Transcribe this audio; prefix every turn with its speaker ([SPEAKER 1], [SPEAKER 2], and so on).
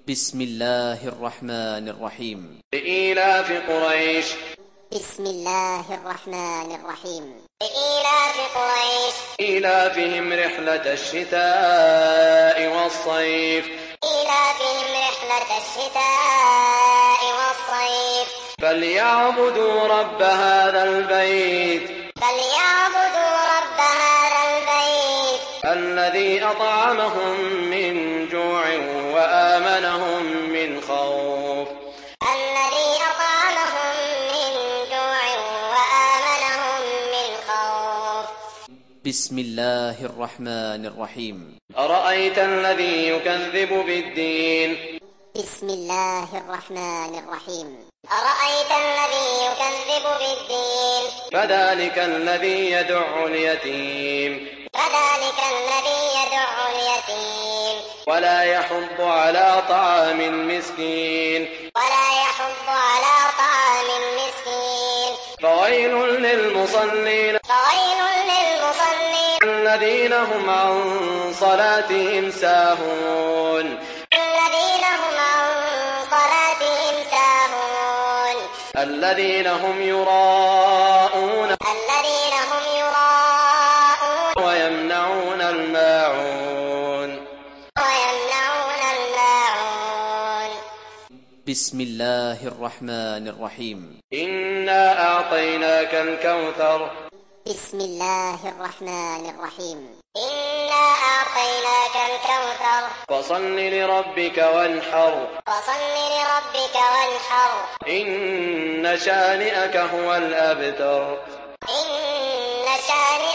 [SPEAKER 1] بسم الله الرحمن الرحيم.
[SPEAKER 2] لإيلاف قريش.
[SPEAKER 3] بسم الله الرحمن الرحيم.
[SPEAKER 4] لإيلاف قريش
[SPEAKER 2] إيلافهم رحلة الشتاء والصيف.
[SPEAKER 4] إيلافهم رحلة الشتاء والصيف.
[SPEAKER 2] فليعبدوا رب هذا البيت.
[SPEAKER 4] فليعبدوا رب هذا البيت
[SPEAKER 2] الذي أطعمهم من جوع وآمنهم من خوف.
[SPEAKER 4] الذي أطعمهم من جوع وآمنهم من خوف.
[SPEAKER 1] بسم الله الرحمن الرحيم.
[SPEAKER 2] أرأيت الذي يكذب بالدين.
[SPEAKER 3] بسم الله الرحمن الرحيم.
[SPEAKER 4] أرأيت الذي يكذب بالدين
[SPEAKER 2] فذلك الذي يدع اليتيم.
[SPEAKER 4] فذلك الذي يدع اليتيم
[SPEAKER 2] ولا يحض على طعام المسكين.
[SPEAKER 4] ولا يحض على طعام المسكين.
[SPEAKER 2] فويل للمصلين.
[SPEAKER 4] فويل للمصلين
[SPEAKER 2] الذين هم عن صلاتهم ساهون.
[SPEAKER 4] الذين هم عن صلاتهم ساهون.
[SPEAKER 2] الذين هم يراءون.
[SPEAKER 4] الذين هم يراءون
[SPEAKER 2] ويمنعون الماعون.
[SPEAKER 4] ويمنعون الماعون.
[SPEAKER 1] بسم الله الرحمن الرحيم.
[SPEAKER 2] إنا أعطيناك الكوثر.
[SPEAKER 3] بسم الله الرحمن الرحيم.
[SPEAKER 4] إنا أعطيناك الكوثر
[SPEAKER 2] فصل لربك وانحر.
[SPEAKER 4] فصل لربك وانحر.
[SPEAKER 2] إن شانئك هو الأبتر.
[SPEAKER 4] إن شانئك